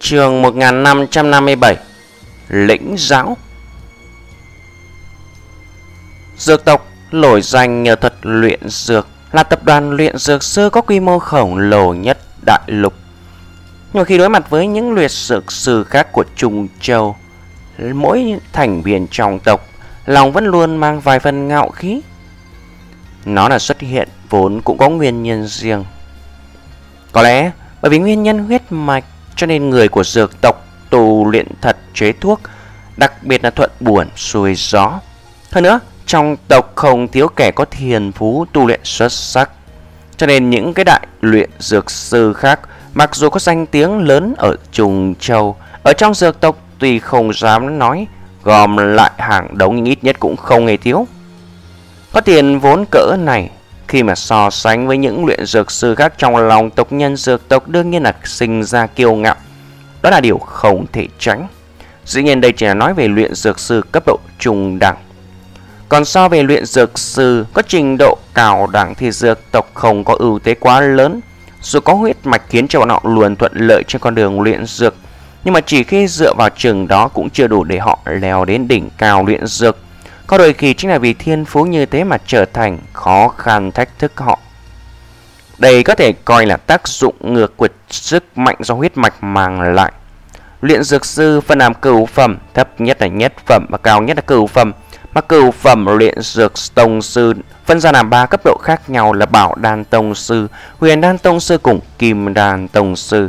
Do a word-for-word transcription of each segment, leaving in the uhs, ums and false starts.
Chương một nghìn năm trăm năm mươi bảy. Lĩnh giáo. Dược tộc nổi danh nhờ thuật luyện dược, là tập đoàn luyện dược sư có quy mô khổng lồ nhất đại lục. Nhưng khi đối mặt với những luyện dược sư khác của Trung Châu, mỗi thành viên trong tộc lòng vẫn luôn mang vài phần ngạo khí. Nó là xuất hiện vốn cũng có nguyên nhân riêng. Có lẽ bởi vì nguyên nhân huyết mạch, cho nên người của dược tộc tu luyện thật chế thuốc, đặc biệt là thuận buồm xuôi gió. Hơn nữa, trong tộc không thiếu kẻ có thiên phú tu luyện xuất sắc, cho nên những cái đại luyện dược sư khác mặc dù có danh tiếng lớn ở Trung Châu, ở trong dược tộc tuy không dám nói, gom lại hàng đống nhưng ít nhất cũng không hề thiếu. Có tiền vốn cỡ này, khi mà so sánh với những luyện dược sư khác trong lòng tộc nhân dược tộc, đương nhiên là sinh ra kiêu ngạo. Đó là điều không thể tránh. Dĩ nhiên đây chỉ là nói về luyện dược sư cấp độ trung đẳng. Còn so về luyện dược sư có trình độ cao đẳng thì dược tộc không có ưu thế quá lớn. Dù có huyết mạch khiến cho bọn họ luôn thuận lợi trên con đường luyện dược, nhưng mà chỉ khi dựa vào chừng đó cũng chưa đủ để họ leo đến đỉnh cao luyện dược. Có đôi khi chính là vì thiên phú như thế mà trở thành khó khăn thách thức họ. Đây có thể coi là tác dụng ngược của sức mạnh do huyết mạch mang lại. Luyện dược sư phân làm cửu phẩm, thấp nhất là nhất phẩm và cao nhất là cửu phẩm. Mà cửu phẩm luyện dược tông sư phân ra làm ba cấp độ khác nhau là Bảo Đan tông sư, Huyền Đan tông sư cùng Kim Đan tông sư.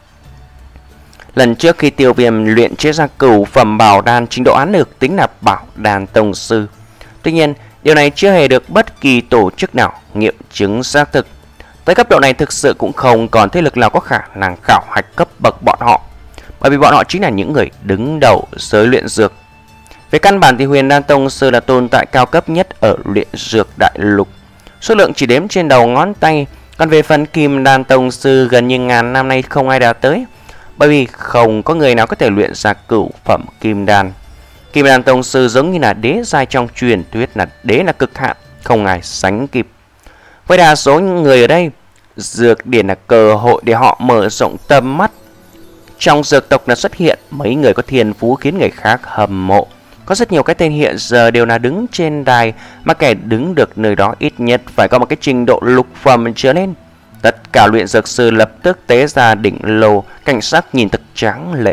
Lần trước khi Tiêu Viêm luyện chế ra cửu phẩm bảo đan, trình độ án được tính là Bảo Đan tông sư. Tuy nhiên, điều này chưa hề được bất kỳ tổ chức nào nghiệm chứng xác thực. Tới cấp độ này thực sự cũng không còn thế lực nào có khả năng khảo hạch cấp bậc bọn họ, bởi vì bọn họ chính là những người đứng đầu giới luyện dược. Về căn bản thì Huyền Đan tông sư là tồn tại cao cấp nhất ở luyện dược đại lục, số lượng chỉ đếm trên đầu ngón tay. Còn về phần Kim Đan tông sư, gần như ngàn năm nay không ai đạt tới, bởi vì không có người nào có thể luyện ra cửu phẩm kim đan. Kim Đan tông sư giống như là đế giai trong truyền thuyết, là đế là cực hạn, không ai sánh kịp. Với đa số những người ở đây, dược điển là cơ hội để họ mở rộng tầm mắt. Trong dược tộc là xuất hiện mấy người có thiên phú khiến người khác hâm mộ. Có rất nhiều cái tên hiện giờ đều là đứng trên đài, mà kẻ đứng được nơi đó ít nhất phải có một cái trình độ lục phẩm trở lên. Tất cả luyện dược sư lập tức tế ra đỉnh lô, cảnh sắc nhìn thật tráng lệ.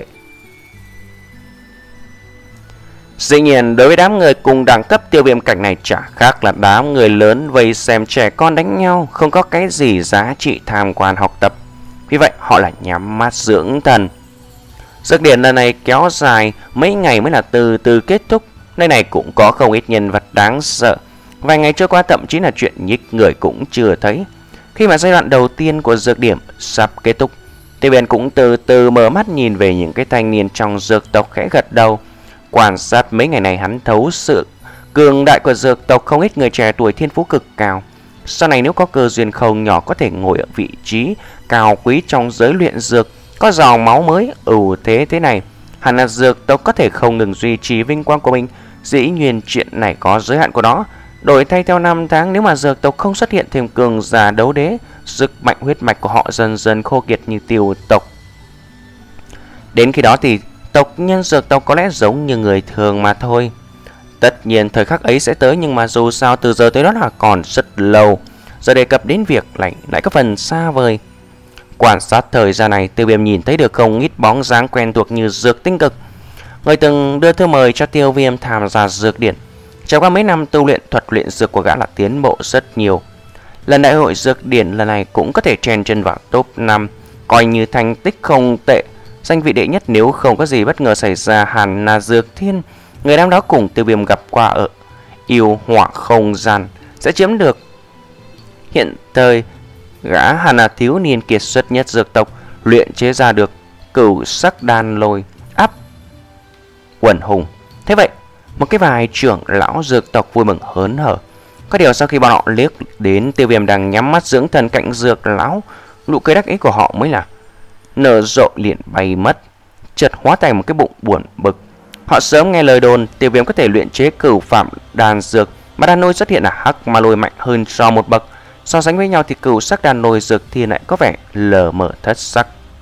Dĩ nhiên đối với đám người cùng đẳng cấp Tiêu Viêm cảnh này chả khác là đám người lớn vây xem trẻ con đánh nhau, không có cái gì giá trị tham quan học tập. Vì vậy họ là nhắm mắt dưỡng thần. Dược điển lần này kéo dài mấy ngày mới là từ từ kết thúc. Nơi này cũng có không ít nhân vật đáng sợ. Vài ngày trôi qua thậm chí là chuyện nhích người cũng chưa thấy. Khi mà giai đoạn đầu tiên của dược điểm sắp kết thúc, Tiêu Viêm cũng từ từ mở mắt nhìn về những cái thanh niên trong dược tộc, khẽ gật đầu. Quan sát mấy ngày này hắn thấu sự cường đại của dược tộc, không ít người trẻ tuổi thiên phú cực cao. Sau này nếu có cơ duyên không nhỏ có thể ngồi ở vị trí cao quý trong giới luyện dược, có dòng máu mới ưu thế thế này, hẳn là dược tộc có thể không ngừng duy trì vinh quang của mình. Dĩ nhiên chuyện này có giới hạn của nó. Đổi thay theo năm tháng, nếu mà dược tộc không xuất hiện thêm cường giả đấu đế, sức mạnh huyết mạch của họ dần dần khô kiệt như tiêu tộc. Đến khi đó thì tộc nhân dược tộc có lẽ giống như người thường mà thôi. Tất nhiên thời khắc ấy sẽ tới, nhưng mà dù sao từ giờ tới đó là còn rất lâu. Giờ đề cập đến việc lại lại có phần xa vời. Quan sát thời gian này, Tiêu Viêm nhìn thấy được không ít bóng dáng quen thuộc như Dược Tinh Cực, người từng đưa thư mời cho Tiêu Viêm tham gia dược điển. Trải qua mấy năm tu luyện, thuật luyện dược của gã là tiến bộ rất nhiều. Lần đại hội dược điển lần này cũng có thể chen chân vào top năm, coi như thành tích không tệ. Danh vị đệ nhất nếu không có gì bất ngờ xảy ra hẳn là Dược Thiên, người năm đó cùng Tiêu Viêm gặp qua ở yêu hỏa không gian, sẽ chiếm được. Hiện thời gã hẳn là thiếu niên kiệt xuất nhất dược tộc, luyện chế ra được cửu sắc đan lôi áp quần hùng. Thế vậy một cái vài trưởng lão dược tộc vui mừng hớn hở. Có điều sau khi bọn họ liếc đến Tiêu Viêm đang nhắm mắt dưỡng thần cạnh dược lão, nụ cười đắc ý của họ mới là nở rộ liền bay mất, chợt hóa thành một cái bụng buồn bực. Họ sớm nghe lời đồn Tiêu Viêm có thể luyện chế cửu phẩm đan dược, mà đan lôi xuất hiện là hắc ma lôi mạnh hơn so một bậc. So sánh với nhau thì cửu sắc đan lôi Dược Thiên lại có vẻ lờ mờ thất sắc.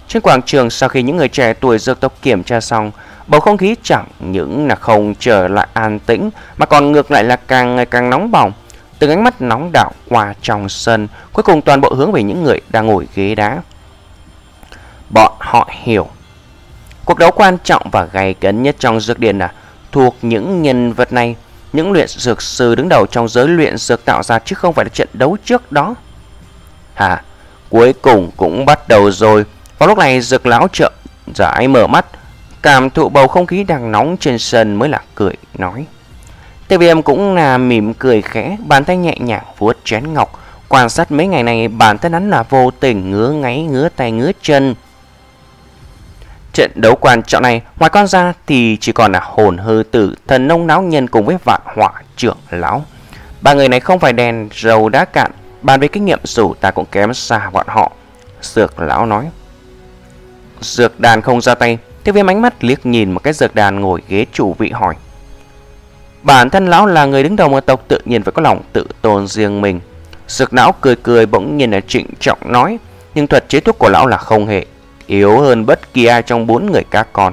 Trên quảng trường, sau khi những người trẻ tuổi dược tộc kiểm tra xong, bầu không khí chẳng những là không trở lại an tĩnh mà còn ngược lại là càng ngày càng nóng bỏng. Từng ánh mắt nóng đảo qua trong sân, cuối cùng toàn bộ hướng về những người đang ngồi ghế đá. Bọn họ hiểu cuộc đấu quan trọng và gay cấn nhất trong dược điển là thuộc những nhân vật này, những luyện dược sư đứng đầu trong giới luyện dược tạo ra, chứ không phải là trận đấu trước đó. Hà, cuối cùng cũng bắt đầu rồi. Vào lúc này, dược lão chậm rãi mở mắt, cảm thụ bầu không khí đang nóng trên sân mới là cười nói. Tiêu Viêm cũng là mỉm cười khẽ, bàn tay nhẹ nhàng vuốt chén ngọc. Quan sát mấy ngày này, bản thân hắn là vô tình ngứa ngáy, ngứa tay ngứa chân. Trận đấu quan trọng này, ngoài con ra thì chỉ còn là Hồn Hư Tử, Thần Nông Náo Nhân cùng với Vạn Hỏa Trưởng Lão. Ba người này không phải đèn dầu đá cạn, bàn về kinh nghiệm dù ta cũng kém xa bọn họ. Dược lão nói. Dược đàn không ra tay. Tiêu Viêm ánh mắt liếc nhìn một cái dược đàn ngồi ghế chủ vị hỏi. Bản thân lão là người đứng đầu một tộc, tự nhiên phải có lòng tự tôn riêng mình. Dược lão cười cười bỗng nhiên là trịnh trọng nói. Nhưng thuật chế thuốc của lão là không hề yếu hơn bất kỳ ai trong bốn người các con.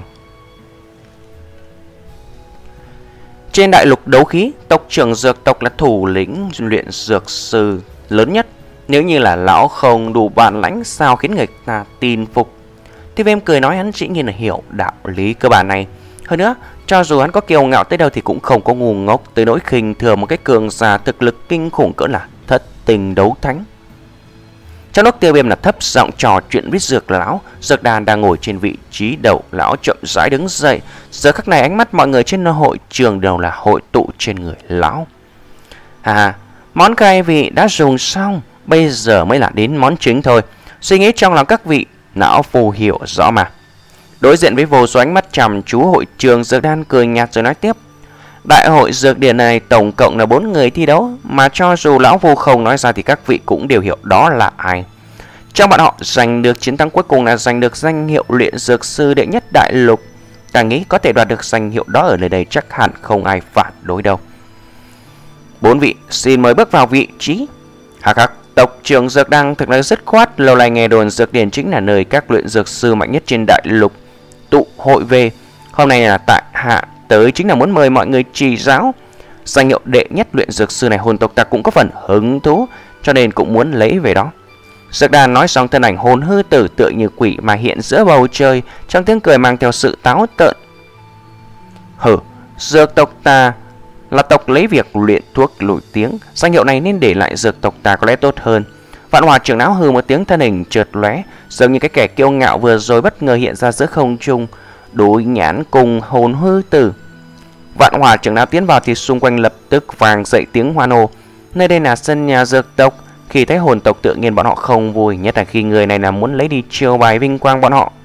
Trên đại lục đấu khí, tộc trưởng dược tộc là thủ lĩnh luyện dược sư lớn nhất. Nếu như là lão không đủ bản lãnh, sao khiến người ta tin phục? Tiêu Viêm cười nói hắn dĩ nhiên là hiểu đạo lý cơ bản này. Hơn nữa, cho dù hắn có kiêu ngạo tới đâu thì cũng không có ngu ngốc tới nỗi khinh thường một cái cường giả thực lực kinh khủng cỡ là thất tình đấu thánh. Trong lúc Tiêu Viêm là thấp giọng trò chuyện với dược lão, dược đàn đang ngồi trên vị trí đầu, lão chậm rãi đứng dậy. Giờ khắc này ánh mắt mọi người trên hội trường đều là hội tụ trên người lão. À, món khai vị đã dùng xong, bây giờ mới là đến món chính thôi. Suy nghĩ trong lòng các vị, não phù hiểu rõ mà. Đối diện với vô số ánh mắt chăm chú hội trường, dược đan cười nhạt rồi nói tiếp. Đại hội dược điển này tổng cộng là bốn người thi đấu, mà cho dù lão Phu không nói ra thì các vị cũng đều hiểu đó là ai. Trong bọn họ, giành được chiến thắng cuối cùng là giành được danh hiệu luyện dược sư đệ nhất đại lục. Ta nghĩ có thể đoạt được danh hiệu đó ở nơi đây chắc hẳn không ai phản đối đâu. Bốn vị xin mời bước vào vị trí. Hạc hạc, tộc trưởng dược đăng thực là rất khoát. Lâu nay nghe đồn dược điển chính là nơi các luyện dược sư mạnh nhất trên đại lục tụ hội về. Hôm nay là tại hạ tới chính là muốn mời mọi người chỉ giáo. Danh hiệu đệ nhất luyện dược sư này hồn tộc ta cũng có phần hứng thú, cho nên cũng muốn lấy về đó. Dược đàn nói xong, thân ảnh Hồn Hư Tử tựa như quỷ mà hiện giữa bầu trời, trong tiếng cười mang theo sự táo tợn. Hừ, dược tộc ta là tộc lấy việc luyện thuốc nổi tiếng, danh hiệu này nên để lại dược tộc ta có lẽ tốt hơn. Vạn Hỏa trưởng lão hừ một tiếng, thân hình chợt lóe, giống như cái kẻ kiêu ngạo vừa rồi bất ngờ hiện ra giữa không trung, đối nhãn cùng Hồn Hư Tử. Vạn Hỏa trưởng lão tiến vào thì xung quanh lập tức vang dậy tiếng hoan hô. Nơi đây là sân nhà dược tộc. Khi thấy hồn tộc tự nhiên bọn họ không vui, nhất là khi người này là muốn lấy đi chiêu bài vinh quang bọn họ.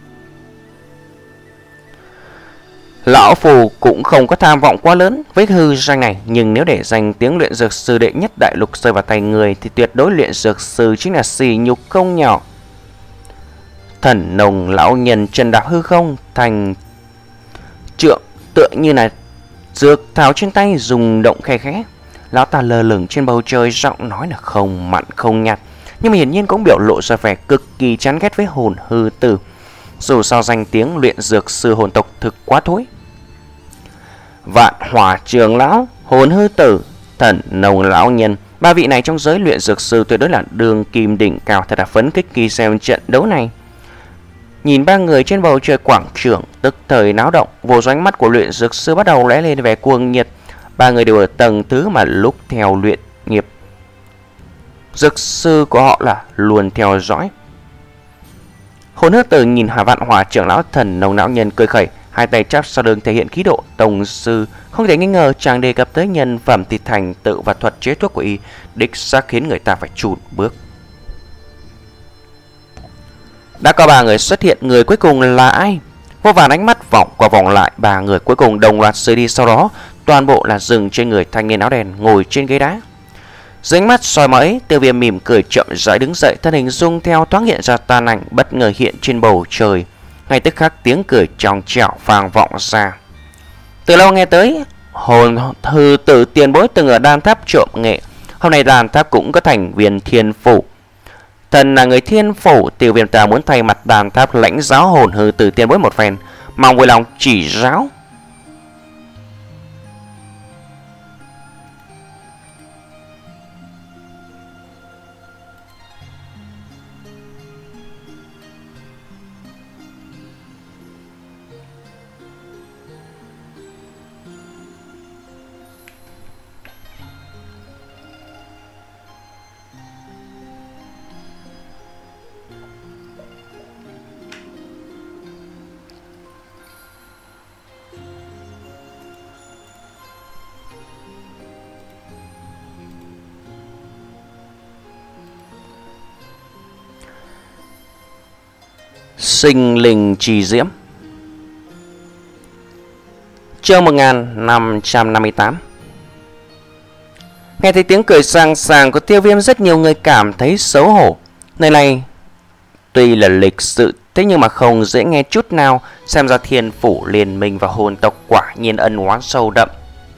Lão Phù cũng không có tham vọng quá lớn với hư danh này, nhưng nếu để danh tiếng luyện dược sư đệ nhất đại lục rơi vào tay người thì tuyệt đối luyện dược sư chính là sỉ nhục không nhỏ. Thần Nông lão nhân chân đạp hư không thành trượng, tựa như là dược thảo trên tay rung động khe khẽ. Lão ta lơ lửng trên bầu trời, giọng nói là không mặn không nhạt, nhưng mà hiển nhiên cũng biểu lộ ra vẻ cực kỳ chán ghét với Hồn Hư Tử. Dù sao danh tiếng luyện dược sư hồn tộc thực quá thối. Vạn Hỏa trưởng lão, Hồn Hư Tử, Thần Nông lão nhân, ba vị này trong giới luyện dược sư tuyệt đối là đường kim đỉnh cao, thật là phấn khích khi xem trận đấu này. Nhìn ba người trên bầu trời quảng trường, tức thời náo động, vô số ánh mắt của luyện dược sư bắt đầu lóe lên vẻ cuồng nhiệt. Ba người đều ở tầng thứ mà lúc theo luyện nghiệp dược sư của họ là luôn theo dõi. Hồn Hư Tử nhìn Hà Vạn Hỏa trưởng lão, Thần Nông lão nhân cười khẩy, hai tay chắp sau lưng thể hiện khí độ tông sư. Không thể nghi ngờ chàng đề cập tới nhân phẩm thì thành tựu và thuật chế thuốc của y đích xác khiến người ta phải chùn bước. Đã có ba người xuất hiện, người cuối cùng là ai? Vô vàn ánh mắt vọng qua vòng lại, ba người cuối cùng đồng loạt rời đi, sau đó toàn bộ là dừng trên người thanh niên áo đen ngồi trên ghế đá. Dưới ánh mắt soi mói ấy, Tiêu Viêm mỉm cười chậm rãi đứng dậy, thân hình dung theo thoáng hiện ra tàn ảnh bất ngờ hiện trên bầu trời. Ngay tức khắc tiếng cười trong trẻo vang vọng ra. Từ lâu nghe tới, Hồn Hư Tử tiền bối từng ở đan tháp trộm nghệ, hôm nay đan tháp cũng có thành viên thiên phủ. Thần là người thiên phủ, Tiêu Viêm ta muốn thay mặt đàn tháp lãnh giáo hồn hư từ tiên bối một phen, mong vui lòng chỉ giáo. Sinh linh trì diễm. Chương một nghìn năm trăm năm mươi tám. Nghe thấy tiếng cười sang sàng của Tiêu Viêm, rất nhiều người cảm thấy xấu hổ. Nơi này tuy là lịch sự, thế nhưng mà không dễ nghe chút nào. Xem ra thiên phủ liên minh và hồn tộc quả nhiên ân oán sâu đậm.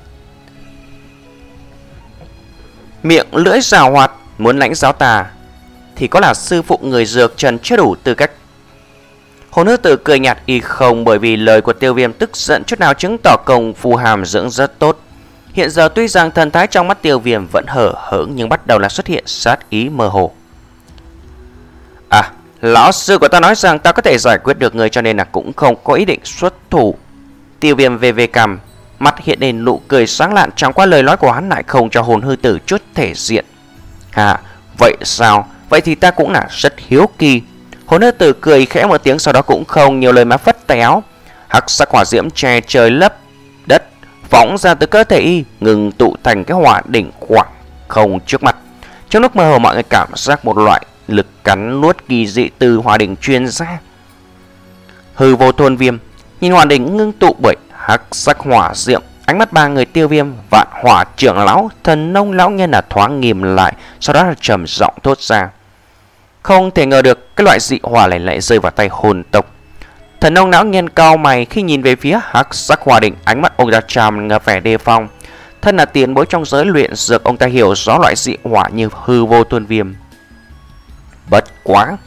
Miệng lưỡi rào hoạt, muốn lãnh giáo ta thì có là sư phụ người dược trần chưa đủ tư cách. Hồ nữ tử cười nhạt y không, bởi vì lời của Tiêu Viêm tức giận chút nào, chứng tỏ công phu hàm dưỡng rất tốt. Hiện giờ tuy rằng thần thái trong mắt Tiêu Viêm vẫn hở hững, nhưng bắt đầu là xuất hiện sát ý mơ hồ. À, lão sư của ta nói rằng ta có thể giải quyết được người, cho nên là cũng không có ý định xuất thủ. Tiêu Viêm về về cằm, mặt hiện lên nụ cười sáng lạn, chẳng qua lời nói của hắn lại không cho hồn hư tử chút thể diện. À, vậy sao? Vậy thì ta cũng là rất hiếu kỳ. Hồn hư tử cười khẽ một tiếng, sau đó cũng không nhiều lời mà phất tay áo. Hắc sắc hỏa diễm che trời lấp đất, phóng ra từ cơ thể y, ngừng tụ thành cái hỏa đỉnh khoảng không trước mặt. Trong lúc mơ hồ, mọi người cảm giác một loại lực cắn nuốt kỳ dị từ hỏa đỉnh truyền ra. Hư vô thôn Viêm nhìn hỏa đỉnh ngưng tụ bởi hắc sắc hỏa diễm, ánh mắt ba người Tiêu Viêm, Vạn Hỏa trưởng lão, Thần Nông lão nhân là thoáng nghìm lại, sau đó là trầm giọng thốt ra: không thể ngờ được cái loại dị hỏa này lại rơi vào tay hồn tộc. Thần Nông lão nhân cao mày khi nhìn về phía hắc sắc hỏa đỉnh, ánh mắt ông ta tràn ngập vẻ đề phòng. Thân là tiền bối trong giới luyện dược, ông ta hiểu rõ loại dị hỏa như hư vô tuôn viêm. Bất quá,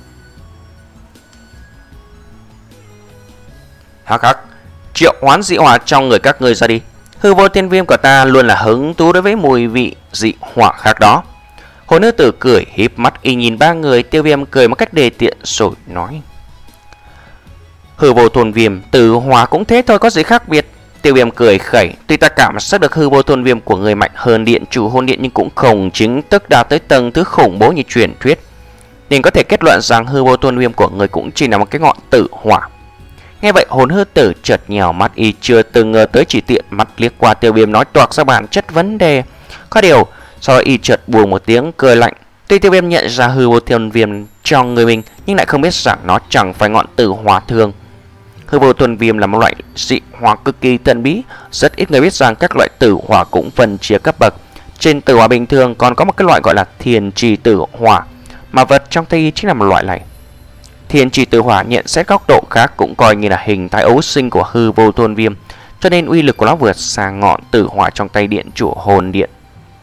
hắc hắc, triệu hoán dị hỏa trong người các ngươi ra đi. Hư vô thiên viêm của ta luôn là hứng thú đối với mùi vị dị hỏa khác đó. Hồn nữ tử cười híp mắt y nhìn ba người. Tiêu Viêm cười một cách đề tiện rồi nói: hư vô thôn viêm, tử hỏa cũng thế thôi, có gì khác biệt. Tiêu Viêm cười khẩy, tuy ta cảm giác được hư vô thôn viêm của người mạnh hơn điện chủ hồn điện, nhưng cũng không chính thức đạt tới tầng thứ khủng bố như truyền thuyết, nên có thể kết luận rằng hư vô thôn viêm của người cũng chỉ là một cái ngọn tử hỏa. Nghe vậy, hồn hư tử chợt nhào mắt, y chưa từng ngờ tới, chỉ tiện mắt liếc qua Tiêu Viêm nói toạc ra bản chất vấn đề. Có điều sau đó y chợt buông một tiếng cười lạnh. Tuy Tiêu Viêm nhận ra hư vô thôn viêm trong người mình, nhưng lại không biết rằng nó chẳng phải ngọn tử hỏa thường. Hư vô thôn viêm là một loại dị hỏa cực kỳ thần bí, rất ít người biết rằng các loại tử hỏa cũng phân chia cấp bậc. Trên tử hỏa bình thường còn có một cái loại gọi là thiền trì tử hỏa, mà vật trong tay y chính là một loại này. Thiền trì tử hỏa nhận xét góc độ khác cũng coi như là hình thái ấu sinh của hư vô thôn viêm, cho nên uy lực của nó vượt xa ngọn tử hỏa trong tay điện chủ hồn điện.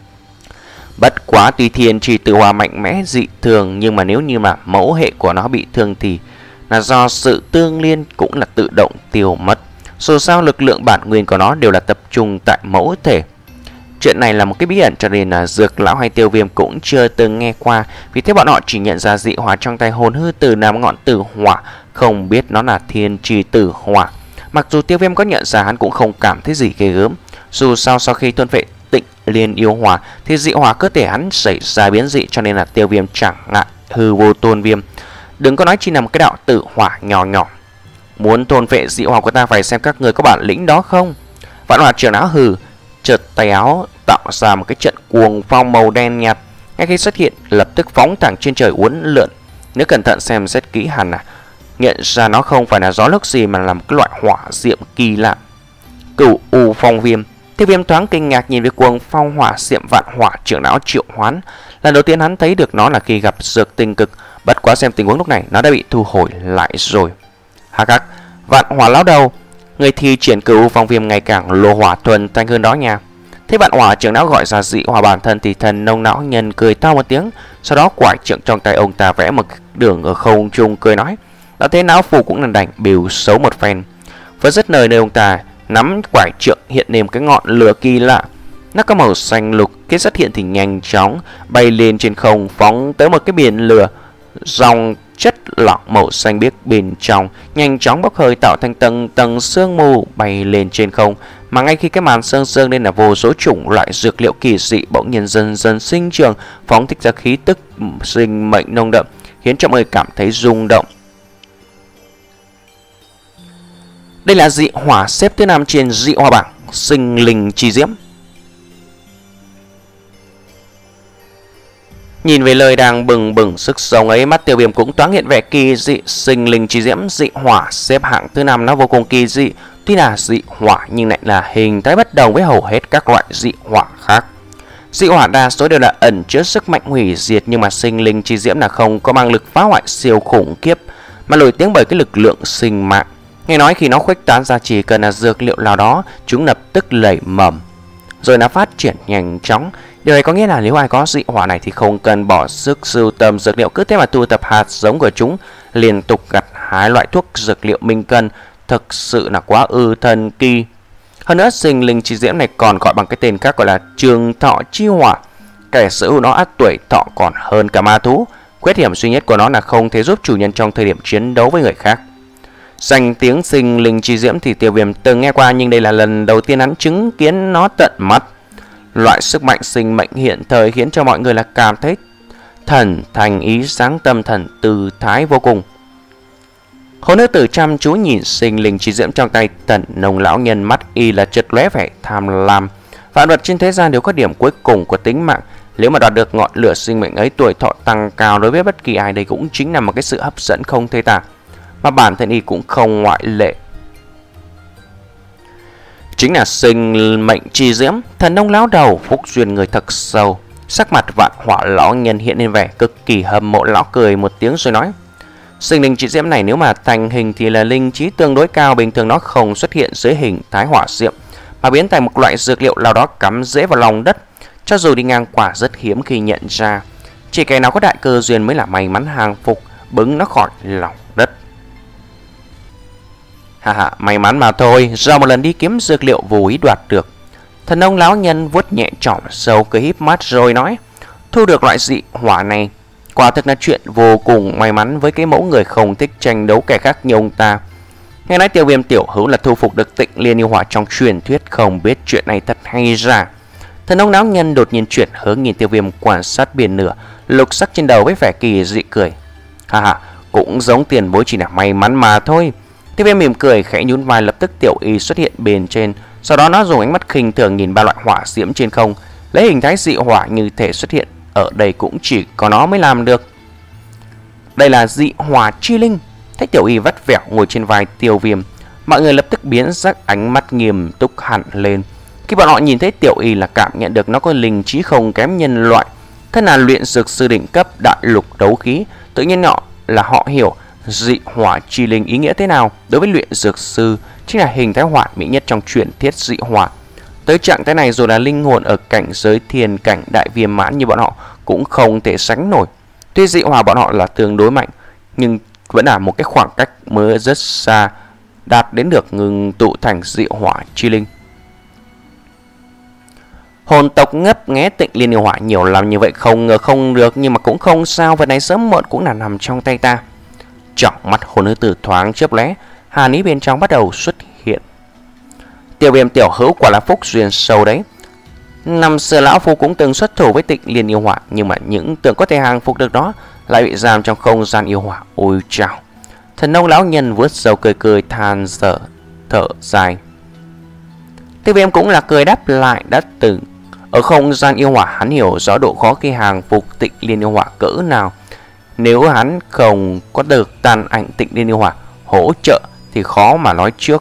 Bất quá tuy thiền trì tử hỏa mạnh mẽ dị thường, nhưng mà nếu như mà mẫu hệ của nó bị thương thì là do sự tương liên cũng là tự động tiêu mất. Dù sao lực lượng bản nguyên của nó đều là tập trung tại mẫu thể. Chuyện này là một cái bí ẩn, cho nên là Dược lão hay Tiêu Viêm cũng chưa từng nghe qua. Vì thế bọn họ chỉ nhận ra dị hỏa trong tay hồn hư tử là một ngọn tử hỏa, không biết nó là thiên trì tử hỏa. Mặc dù Tiêu Viêm có nhận ra, hắn cũng không cảm thấy gì ghê gớm. Dù sao sau khi tuân vệ Tịnh Liên yêu hỏa thì dị hỏa cơ thể hắn xảy ra biến dị, cho nên là Tiêu Viêm chẳng ngại hư vô tôn viêm. Đừng có nói chỉ là một cái đạo tử hỏa nhỏ nhỏ. Muốn thôn vệ dị hỏa của ta phải xem các người có bản lĩnh đó không. Vạn Hỏa trưởng lão hừ, chợt tay áo tạo ra một cái trận cuồng phong màu đen nhạt, ngay khi xuất hiện lập tức phóng thẳng trên trời uốn lượn. Nếu cẩn thận xem xét kỹ hẳn à, nhận ra nó không phải là gió lốc gì mà là một cái loại hỏa diệm kỳ lạ. Cửu U Phong Viêm. Tiêu Viêm thoáng kinh ngạc nhìn về cuồng phong hỏa diệm Vạn Hỏa trưởng lão triệu hoán. Lần đầu tiên hắn thấy được nó là khi gặp Dược Tinh Cực, bất quá xem tình huống lúc này nó đã bị thu hồi lại rồi. Hắc hắc, Vạn Hỏa lão đầu, người thi triển Cửu U Phong Viêm ngày càng lô hỏa thuần thanh hơn đó nha. Thế bạn hỏa trưởng não gọi ra dị hỏa bản thân thì thần nông lão nhân cười to một tiếng, sau đó quải trượng trong tay ông ta vẽ một đường ở không trung cười nói: đã thế não phu cũng là đành biểu xấu một phen. Vừa dứt lời nơi ông ta nắm quải trượng hiện lên cái ngọn lửa kỳ lạ, nó có màu xanh lục, cái xuất hiện thì nhanh chóng bay lên trên không, phóng tới một cái biển lửa. Dòng chất lỏng màu xanh biếc bên trong nhanh chóng bốc hơi tạo thành tầng tầng sương mù bay lên trên không. Mà ngay khi cái màn sương sương lên là vô số chủng loại dược liệu kỳ dị bỗng nhiên dần dần sinh trưởng, phóng thích ra khí tức sinh mệnh nồng đậm, khiến cho mọi người cảm thấy rung động. Đây là dị hỏa xếp thứ năm trên dị hỏa bảng, sinh linh chi diễm. Nhìn về lời đang bừng bừng sức sống ấy, mắt Tiêu Viêm cũng thoáng hiện vẻ kỳ dị. Sinh linh chi diễm dị hỏa xếp hạng thứ năm, nó vô cùng kỳ dị. Tuy là dị hỏa nhưng lại là hình thái bất đồng với hầu hết các loại dị hỏa khác. Dị hỏa đa số đều là ẩn chứa sức mạnh hủy diệt, nhưng mà sinh linh chi diễm là không có mang lực phá hoại siêu khủng khiếp, mà nổi tiếng bởi cái lực lượng sinh mạng. Nghe nói khi nó khuếch tán ra, chỉ cần là dược liệu nào đó, chúng lập tức nảy mầm rồi nó phát triển nhanh chóng. Điều này có nghĩa là nếu ai có dị hỏa này thì không cần bỏ sức sưu tầm dược liệu, cứ thế mà tu tập hạt giống của chúng, liên tục gặt hái loại thuốc dược liệu minh cân, thực sự là quá ư thần kỳ. Hơn nữa, sinh linh chi diễm này còn gọi bằng cái tên khác gọi là trường thọ chi hỏa. Kẻ sở hữu nó ắt tuổi thọ còn hơn cả ma thú. Khuyết điểm duy nhất của nó là không thể giúp chủ nhân trong thời điểm chiến đấu với người khác. Danh tiếng sinh linh chi diễm thì Tiêu Viêm từng nghe qua, nhưng đây là lần đầu tiên hắn chứng kiến nó tận mắt. Loại sức mạnh sinh mệnh hiện thời khiến cho mọi người là cảm thấy thần thành ý sáng, tâm thần từ thái vô cùng. Hồn nữ tử chăm chú nhìn sinh linh chi diễm trong tay Tần Nông lão nhân, mắt y là chợt lóe vẻ tham lam. Vạn vật trên thế gian đều có điểm cuối cùng của tính mạng. Nếu mà đoạt được ngọn lửa sinh mệnh ấy, tuổi thọ tăng cao đối với bất kỳ ai đây cũng chính là một cái sự hấp dẫn không thể tả, mà bản thân y cũng không ngoại lệ. Chính là sinh mệnh chi diễm. Thần nông lão đầu phúc duyên người thật sâu. Sắc mặt Vạn Hỏa lão nhân hiện lên vẻ cực kỳ hâm mộ. Lão cười một tiếng rồi nói: sinh linh chi diễm này nếu mà thành hình thì là linh trí tương đối cao. Bình thường nó không xuất hiện dưới hình thái hỏa diệm, mà biến thành một loại dược liệu nào đó cắm rễ vào lòng đất. Cho dù đi ngang qua rất hiếm khi nhận ra, chỉ kẻ nào có đại cơ duyên mới là may mắn hàng phục bứng nó khỏi lòng đất. Hà hà, may mắn mà thôi, do một lần đi kiếm dược liệu vô ý đoạt được. Thần nông lão nhân vuốt nhẹ trỏm sâu, cười híp mắt rồi nói: thu được loại dị hỏa này quả thực là chuyện vô cùng may mắn với cái mẫu người không thích tranh đấu kẻ khác như ông ta. Nghe nói Tiêu Viêm tiểu hữu là thu phục được Tịnh Liên yêu hỏa trong truyền thuyết, không biết chuyện này thật hay giả. Thần nông lão nhân đột nhiên chuyển hướng nhìn Tiêu Viêm, quan sát biển lửa lục sắc trên đầu với vẻ kỳ dị cười: ha ha, cũng giống tiền bối, chỉ là may mắn mà thôi. Tiêu Viêm mỉm cười khẽ nhún vai, lập tức tiểu y xuất hiện bên trên. Sau đó nó dùng ánh mắt khinh thường nhìn ba loại hỏa diễm trên không, lấy hình thái dị hỏa như thể xuất hiện ở đây cũng chỉ có nó mới làm được. Đây là dị hỏa chi linh. Thấy tiểu y vắt vẻo ngồi trên vai Tiêu Viêm, mọi người lập tức biến sắc, ánh mắt nghiêm túc hẳn lên. Khi bọn họ nhìn thấy tiểu y là cảm nhận được nó có linh trí không kém nhân loại. Thân là luyện dược sư đỉnh cấp đại lục đấu khí, tự nhiên họ là họ hiểu dị hỏa chi linh ý nghĩa thế nào. Đối với luyện dược sư, chính là hình thái hoàn mỹ nhất trong truyền thuyết dị hỏa. Tới trạng thái này rồi là linh hồn ở cảnh giới thiên cảnh đại viêm mãn như bọn họ cũng không thể sánh nổi. Tuy dị hỏa bọn họ là tương đối mạnh, nhưng vẫn là một cái khoảng cách mới rất xa đạt đến được ngừng tụ thành dị hỏa chi linh. Hồn tộc ngấp nghé Tịnh Liên yêu hỏa nhiều lắm, như vậy không ngờ không được, nhưng mà cũng không sao, vật này sớm muộn cũng là nằm trong tay ta. Trong mắt hồn nữ tử thoáng chớp lóe, hàn ý bên trong bắt đầu xuất hiện. Tiêu Viêm tiểu hữu quả là phúc duyên sâu đấy. Năm xưa lão phu cũng từng xuất thủ với Tịnh Liên yêu hỏa, nhưng mà những tưởng có thể hàng phục được đó lại bị giam trong không gian yêu hỏa. Ôi chao! Thần nông lão nhân vuốt râu cười cười than dở thở dài. Tiêu Viêm cũng là cười đáp lại, đã từng ở không gian yêu hỏa, hắn hiểu rõ độ khó khi hàng phục Tịnh Liên yêu hỏa cỡ nào. Nếu hắn không có được tàn ảnh Tịnh Liên yêu hỏa hỗ trợ thì khó mà nói trước.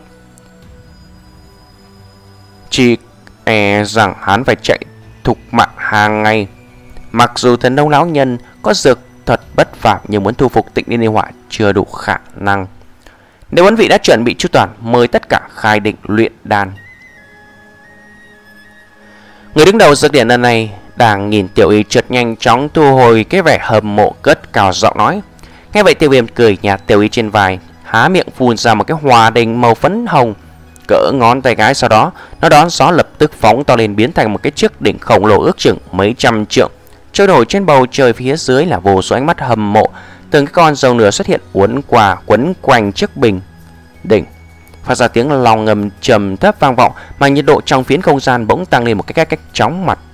Chỉ e rằng hắn phải chạy thục mạng hàng ngày. Mặc dù thần nông lão nhân có dược thuật bất phàm, nhưng muốn thu phục Tịnh Liên yêu hỏa chưa đủ khả năng. Nếu bốn vị đã chuẩn bị chu toàn, mời tất cả khai định luyện đan. Người đứng đầu dược điển lần này đang nhìn Tiểu Y chợt nhanh chóng thu hồi cái vẻ hâm mộ, cất cao giọng nói. Nghe vậy Tiêu Viêm cười nhạt Tiểu Y trên vai, há miệng phun ra một cái hòa đình màu phấn hồng cỡ ngón tay cái, sau đó nó đón gió lập tức phóng to lên, biến thành một cái chiếc đỉnh khổng lồ ước chừng mấy trăm trượng, trôi nổi trên bầu trời. Phía dưới là vô số ánh mắt hâm mộ, từng cái con rồng lửa xuất hiện uốn qua quấn quanh chiếc bình đỉnh, phát ra tiếng lòng ngầm trầm thấp vang vọng, mà nhiệt độ trong phiến không gian bỗng tăng lên một cái cách cách chóng mặt.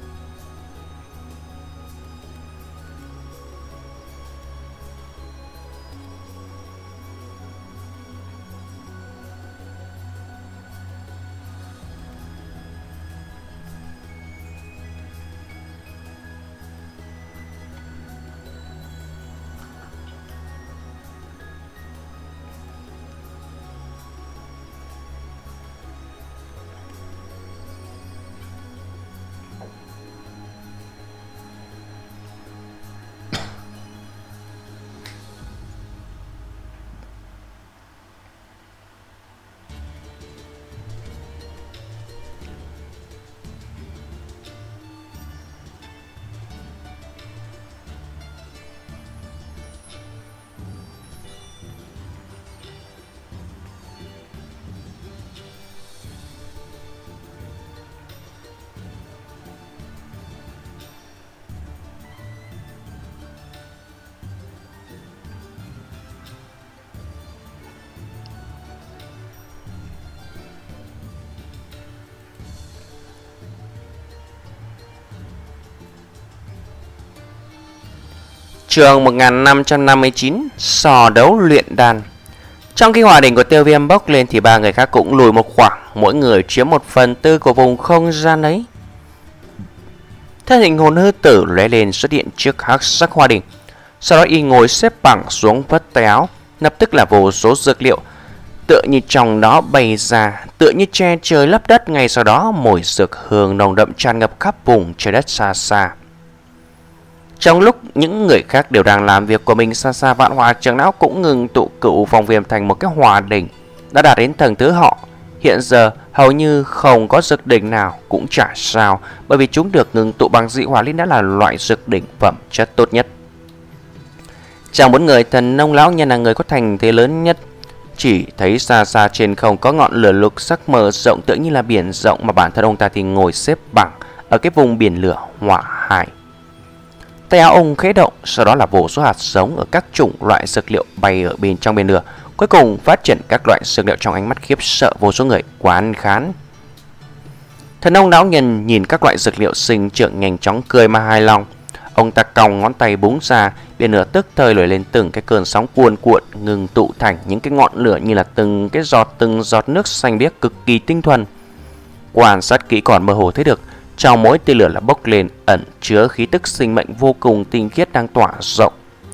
Chương một nghìn năm trăm năm mươi chín, sò đấu luyện đan. Trong khi hòa đỉnh của Tiêu Viêm bốc lên thì ba người khác cũng lùi một khoảng, mỗi người chiếm một phần tư của vùng không gian ấy. Thân hình hồn hư tử lóe lên xuất hiện trước hắc sắc hòa đỉnh, sau đó y ngồi xếp bằng xuống vất tay áo, lập tức là vô số dược liệu tựa như trong đó bày ra, tựa như che trời lấp đất. Ngay sau đó mùi dược hương nồng đậm tràn ngập khắp vùng trời đất xa xa. Trong lúc những người khác đều đang làm việc của mình, xa xa Vạn Hỏa Trưởng Lão cũng ngừng tụ cựu vòng viêm thành một cái hòa đỉnh đã đạt đến tầng thứ họ. Hiện giờ hầu như không có dược đỉnh nào cũng chả sao, bởi vì chúng được ngừng tụ bằng dị hỏa linh, đã là loại dược đỉnh phẩm chất tốt nhất. Trong bốn người, Thần Nông lão nhân là người có thành thế lớn nhất. Chỉ thấy xa xa trên không có ngọn lửa lục sắc mờ rộng tựa như là biển rộng, mà bản thân ông ta thì ngồi xếp bằng ở cái vùng biển lửa hỏa hải. Tay áo ông khẽ động, sau đó là vô số hạt giống ở các chủng loại dược liệu bay ở bên trong biển lửa, cuối cùng phát triển các loại dược liệu trong ánh mắt khiếp sợ vô số người quán khán. Thần ông lão nhân nhìn các loại dược liệu sinh trưởng nhanh chóng cười mà hài lòng. Ông ta còng ngón tay búng ra, biển lửa tức thời nổi lên từng cái cơn sóng cuồn cuộn, ngừng tụ thành những cái ngọn lửa như là từng cái giọt từng giọt nước xanh biếc cực kỳ tinh thuần. Quan sát kỹ còn mơ hồ thấy được trong mỗi tia lửa là bốc lên ẩn chứa khí tức sinh mệnh vô cùng tinh khiết đang tỏa rộng.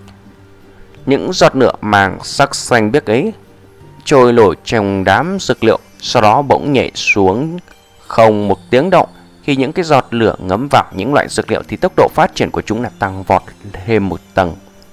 Những giọt lửa màng sắc xanh biếc ấy trôi nổi trong đám dược liệu, sau đó bỗng nhảy xuống không một tiếng động. Khi những cái giọt lửa ngấm vào những loại dược liệu thì tốc độ phát triển của chúng là tăng vọt thêm một tầng.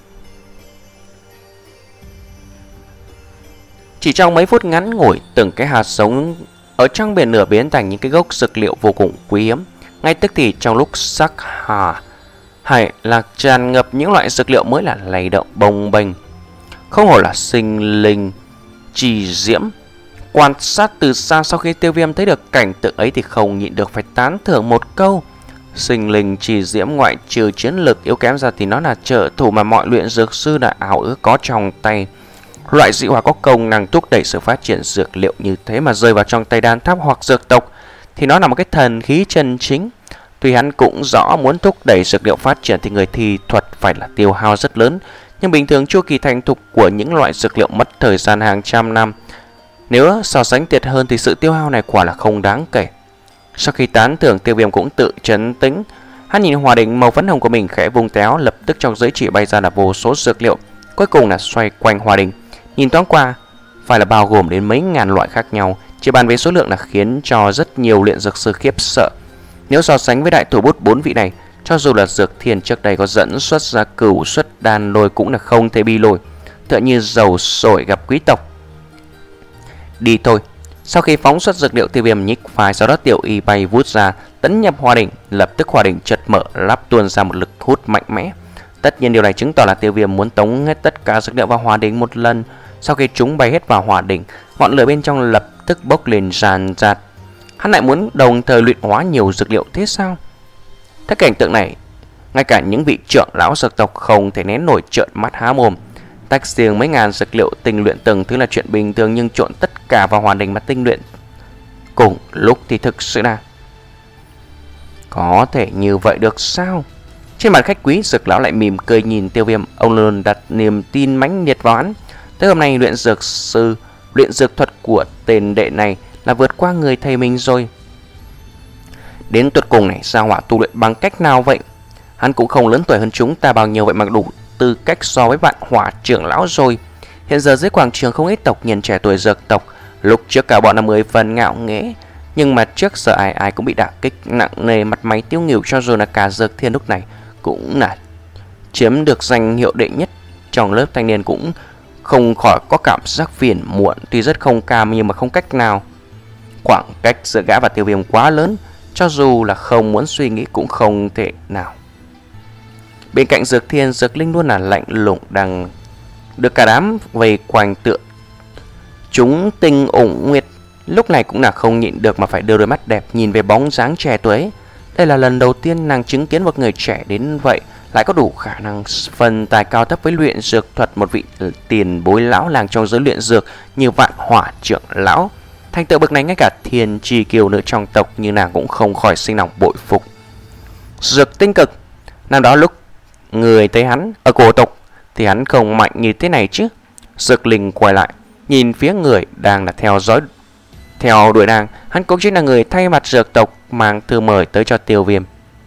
Chỉ trong mấy phút ngắn ngủi, từng cái hạt giống ở trong biển lửa biến thành những cái gốc dược liệu vô cùng quý hiếm. Ngay tức thì trong lúc sắc hà hải lạc tràn ngập những loại dược liệu mới là lay động bồng bềnh, không hổ là sinh linh trì diễm. Quan sát từ xa, sau khi Tiêu Viêm thấy được cảnh tượng ấy thì không nhịn được phải tán thưởng một câu. Sinh linh trì diễm ngoại trừ chiến lực yếu kém ra thì nó là trợ thủ mà mọi luyện dược sư đã ảo ước có trong tay. Loại dị hỏa có công năng thúc đẩy sự phát triển dược liệu như thế mà rơi vào trong tay đan tháp hoặc dược tộc thì nó là một cái thần khí chân chính. Tuy hắn cũng rõ muốn thúc đẩy dược liệu phát triển thì người thi thuật phải là tiêu hao rất lớn, nhưng bình thường chu kỳ thành thục của những loại dược liệu mất thời gian hàng trăm năm. Nếu so sánh tiệt hơn thì sự tiêu hao này quả là không đáng kể. Sau khi tán thưởng, Tiêu Viêm cũng tự trấn tĩnh. Hắn nhìn hòa đỉnh màu phấn hồng của mình khẽ vung téo, lập tức trong giới chỉ bay ra là vô số dược liệu, cuối cùng là xoay quanh hòa đỉnh. Nhìn thoáng qua, phải là bao gồm đến mấy ngàn loại khác nhau. Chỉ bàn về số lượng là khiến cho rất nhiều luyện dược sư khiếp sợ. Nếu so sánh với đại thủ bút bốn vị này, cho dù là Dược Thiên trước đây có dẫn xuất ra cửu xuất đan lôi cũng là không thể bi lôi, tựa như dầu sổi gặp quý tộc. Đi thôi, Sau khi phóng xuất dược liệu, Tiêu Viêm nhích phải, sau đó Tiểu Y bay vút ra tấn nhập Hỏa Đỉnh. Lập tức Hỏa Đỉnh chợt mở lắp tuôn ra một lực hút mạnh mẽ. Tất nhiên điều này chứng tỏ là Tiêu Viêm muốn tống hết tất cả dược liệu vào Hỏa Đỉnh một lần. Sau khi chúng bay hết vào Hỏa Đỉnh, ngọn lửa bên trong lập tức bốc lên ràn rạt. Hắn lại muốn đồng thời luyện hóa nhiều dược liệu thế sao? Thấy cảnh tượng này, ngay cả những vị trưởng lão dược tộc không thể nén nổi trợn mắt há mồm. Tách riêng mấy ngàn dược liệu tinh luyện từng thứ là chuyện bình thường, nhưng trộn tất cả vào Hỏa Đỉnh mà tinh luyện cùng lúc thì thực sự là có thể như vậy được sao? Trên mặt khách quý, dược lão lại mỉm cười nhìn Tiêu Viêm. Ông luôn đặt niềm tin mãnh liệt vào hắn. Tới hôm nay luyện dược sư, luyện dược thuật của tên đệ này là vượt qua người thầy mình rồi. Đến tuyệt cùng này, Gia Hỏa tu luyện bằng cách nào vậy? Hắn cũng không lớn tuổi hơn chúng ta bao nhiêu vậy mà đủ tư cách so với bạn Hỏa trưởng lão rồi. Hiện giờ dưới quảng trường không ít tộc nhân trẻ tuổi dược tộc. Lúc trước cả bọn là mười phần ngạo nghễ, nhưng mà trước giờ ai ai cũng bị đả kích nặng nề, mặt máy tiêu nghỉu, cho dù là cả Dược Thiên lúc này cũng là chiếm được danh hiệu đệ nhất trong lớp thanh niên, cũng không khỏi có cảm giác phiền muộn. Tuy rất không cam nhưng mà không cách nào. Khoảng cách giữa gã và Tiêu Viêm quá lớn, cho dù là không muốn suy nghĩ cũng không thể nào. Bên cạnh Dược Thiên, Dược Linh luôn là lạnh lùng, đang được cả đám vây quanh tựa chúng tinh ủng nguyệt. Lúc này cũng là không nhịn được mà phải đưa đôi mắt đẹp nhìn về bóng dáng trẻ tuổi. Đây là lần đầu tiên nàng chứng kiến một người trẻ đến vậy lại có đủ khả năng phân tài cao thấp với luyện dược thuật, một vị tiền bối lão làng trong giới luyện dược như Vạn Hỏa trưởng lão. Thành tựu bậc này ngay cả thiên chi kiều nữ trong tộc như nàng cũng không khỏi sinh lòng bội phục. Dược tinh cực, năm đó lúc người thấy hắn ở cổ tộc thì hắn không mạnh như thế này chứ. Dược Linh quay lại nhìn phía người đang là theo dõi theo đuổi nàng. Hắn cũng chính là người thay mặt dược tộc mang thư mời tới cho Tiêu Viêm.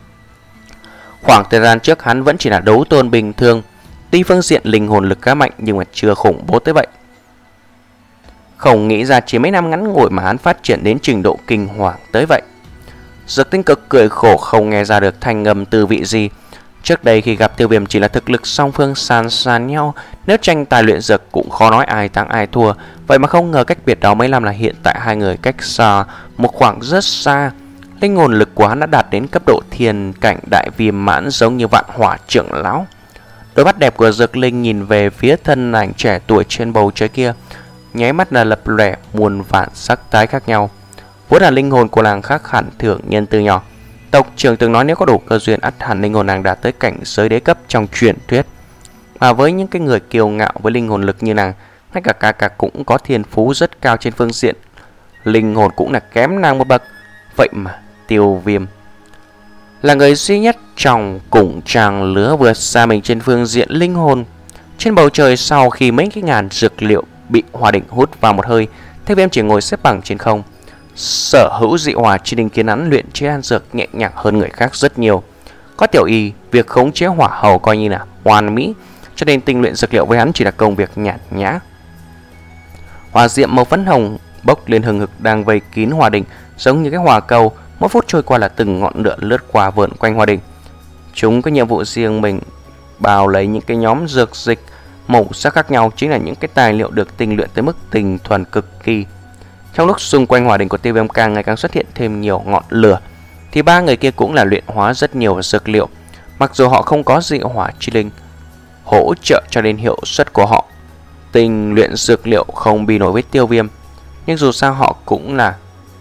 Khoảng thời gian trước hắn vẫn chỉ là đấu tôn bình thường, tuy phương diện linh hồn lực khá mạnh nhưng mà chưa khủng bố tới vậy. Không nghĩ ra chỉ mấy năm ngắn ngủi mà hắn phát triển đến trình độ kinh hoàng tới vậy. Dược tinh cực cười khổ không nghe ra được thanh ngầm từ vị gì. Trước đây khi gặp Tiêu Viêm chỉ là thực lực song phương san san nhau, nếu tranh tài luyện dược cũng khó nói ai thắng ai thua. Vậy mà không ngờ cách biệt đó mấy năm là hiện tại hai người cách xa một khoảng rất xa. Linh hồn lực của hắn đã đạt đến cấp độ thiên cảnh đại viêm mãn, giống như Vạn Hỏa trưởng lão. Đôi mắt đẹp của Dược Linh nhìn về phía thân ảnh trẻ tuổi trên bầu trời kia, nháy mắt là lập lòe muôn vạn sắc thái khác nhau. Vốn là linh hồn của nàng khác hẳn thượng nhân từ nhỏ. Tộc trưởng từng nói nếu có đủ cơ duyên ắt hẳn linh hồn nàng đạt tới cảnh giới đế cấp trong truyền thuyết. Mà với những cái người kiêu ngạo với linh hồn lực như nàng, ngay cả ca ca cũng có thiên phú rất cao trên phương diện linh hồn cũng là kém nàng một bậc. Vậy mà Tiêu Viêm là người duy nhất trong cùng trang lứa vượt xa mình trên phương diện linh hồn. Trên bầu trời, sau khi mấy cái ngàn dược liệu bị Hỏa Đỉnh hút vào một hơi, Tiêu Viêm chỉ ngồi xếp bằng trên không. Sở hữu dị hỏa chỉ định kiến hắn luyện chế đan dược nhẹ nhàng hơn người khác rất nhiều. Có Tiểu Y, việc khống chế hỏa hầu coi như là hoàn mỹ, cho nên tinh luyện dược liệu với hắn chỉ là công việc nhàn nhã. Hỏa diệm màu phấn hồng bốc lên hừng hực đang vây kín Hỏa Đỉnh, giống như cái hỏa cầu, mỗi phút trôi qua là từng ngọn lửa lướt qua vờn quanh Hỏa Đỉnh. Chúng có nhiệm vụ riêng mình, bao lấy những cái nhóm dược dịch màu sắc khác nhau, chính là những cái tài liệu được tinh luyện tới mức tinh thuần cực kỳ. Trong lúc xung quanh Hỏa Đỉnh của Tiêu Viêm càng ngày càng xuất hiện thêm nhiều ngọn lửa, thì ba người kia cũng là luyện hóa rất nhiều dược liệu. Mặc dù họ không có dị hỏa chi linh hỗ trợ cho nên hiệu suất của họ tinh luyện dược liệu không bị nổi với Tiêu Viêm, nhưng dù sao họ cũng là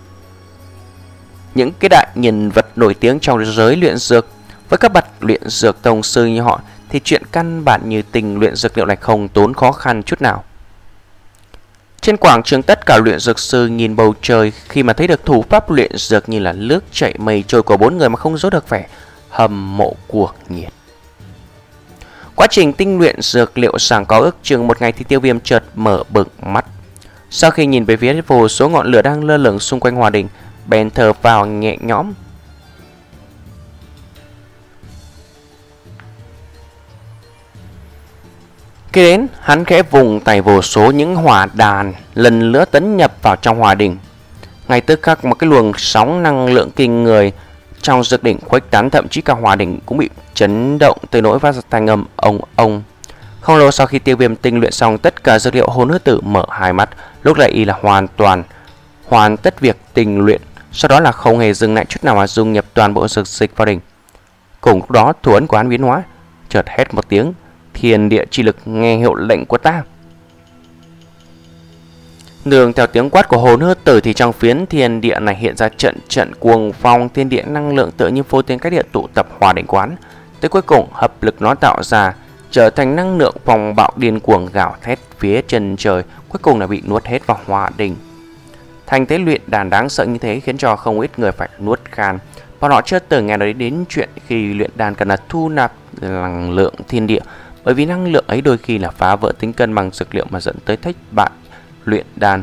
những cái đại nhân vật nổi tiếng trong giới luyện dược. Với các bậc luyện dược tông sư như họ thì chuyện căn bản như tinh luyện dược liệu này không tốn khó khăn chút nào. Trên quảng trường, tất cả luyện dược sư nhìn bầu trời khi mà thấy được thủ pháp luyện dược như là nước chảy mây trôi của bốn người mà không giấu được vẻ hâm mộ cuồng nhiệt. Quá trình tinh luyện dược liệu sàng có ước chừng một ngày thì Tiêu Viêm chợt mở bừng mắt. Sau khi nhìn về phía vô số ngọn lửa đang lơ lửng xung quanh Hỏa Đỉnh, bèn thở vào nhẹ nhõm. Khi đến, hắn khẽ vùng tay, vô số những hỏa đàn lần nữa tấn nhập vào trong Hỏa Đỉnh. Ngay tức khắc một cái luồng sóng năng lượng kinh người trong dược đỉnh khuếch tán, thậm chí cả Hỏa Đỉnh cũng bị chấn động tới nỗi phát ra thanh âm ông ông. Không lâu sau khi Tiêu Viêm tinh luyện xong tất cả dược liệu, Hồn Hư Tử mở hai mắt, lúc này y là hoàn toàn hoàn tất việc tình luyện, sau đó là không hề dừng lại chút nào mà dung nhập toàn bộ dược dịch vào đỉnh. Cùng lúc đó, thủ ấn của hắn biến hóa, chợt hét một tiếng, thiên địa chi lực nghe hiệu lệnh của ta. Nương theo tiếng quát của hồn hư tử thì trong phiến thiên địa này hiện ra trận trận cuồng phong, thiên địa năng lượng tựa như vô tiếng cách điện tụ tập hòa định quán, tới cuối cùng hợp lực nó tạo ra trở thành năng lượng phong bạo điên cuồng gào thét phía chân trời, cuối cùng là bị nuốt hết vào hòa đỉnh. Thành thế luyện đàn đáng sợ như thế khiến cho không ít người phải nuốt khan. Bọn họ chưa từng nghe nói đến chuyện khi luyện đàn cần là thu nạp năng lượng thiên địa, bởi vì năng lượng ấy đôi khi là phá vỡ tính cân bằng dược liệu mà dẫn tới thất bại luyện đan.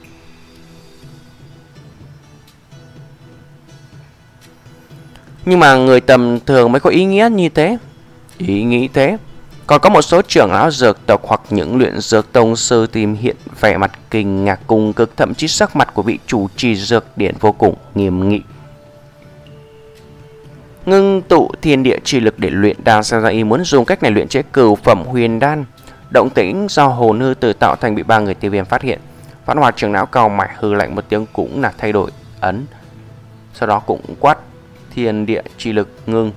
Nhưng mà người tầm thường mới có ý nghĩa như thế, ý nghĩ thế. Còn có một số trưởng lão dược tộc hoặc những luyện dược tông sư tìm hiện vẻ mặt kinh ngạc cùng cực, thậm chí sắc mặt của vị chủ trì dược điển vô cùng nghiêm nghị. Ngưng tụ thiên địa chi lực để luyện đan, xem ra y muốn dùng cách này luyện chế cửu phẩm huyền đan. Động tĩnh do hồn hư tử tạo thành bị ba người tiêu viêm phát hiện. Vãn Hòa trưởng lão cau mày hư lạnh một tiếng cũng là thay đổi ấn, sau đó cũng quát thiên địa chi lực ngưng.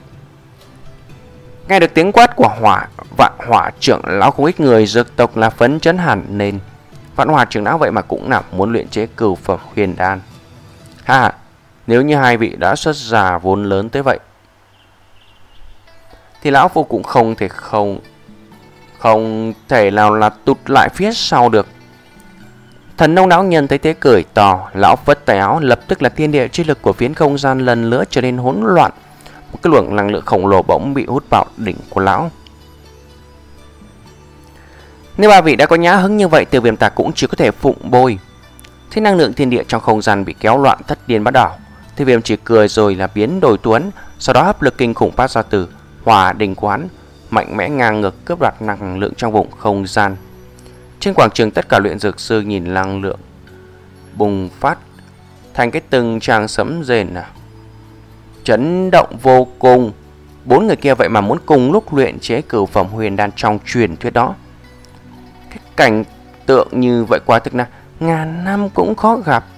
Nghe được tiếng quát của hỏa Vạn Hỏa trưởng lão, không ít người dược tộc là phấn chấn hẳn nên. Vãn Hòa trưởng lão vậy mà cũng là muốn luyện chế cửu phẩm huyền đan. Ha, nếu như hai vị đã xuất ra vốn lớn tới vậy thì lão phu cũng không thể không không thể nào là tụt lại phía sau được. Thần nông lão nhân thấy thế cười to, lão phất tay áo, lập tức là thiên địa chi lực của phiến không gian lần nữa trở nên hỗn loạn. Một cái luồng năng lượng khổng lồ bỗng bị hút vào đỉnh của lão. Nếu ba vị đã có nhã hứng như vậy, Tiêu Viêm ta cũng chỉ có thể phụng bồi. Thế năng lượng thiên địa trong không gian bị kéo loạn thất điên bắt đảo. Tiêu Viêm chỉ cười rồi là biến đổi tuấn, sau đó hấp lực kinh khủng phát ra từ hỏa đỉnh quán, mạnh mẽ ngang ngược cướp đoạt năng lượng trong vùng không gian. Trên quảng trường tất cả luyện dược sư nhìn năng lượng bùng phát thành cái từng tràng sấm rền à. Chấn động vô cùng. Bốn người kia vậy mà muốn cùng lúc luyện chế cửu phẩm huyền đan trong truyền thuyết đó. Cái cảnh tượng như vậy quá thực là ngàn năm cũng khó gặp.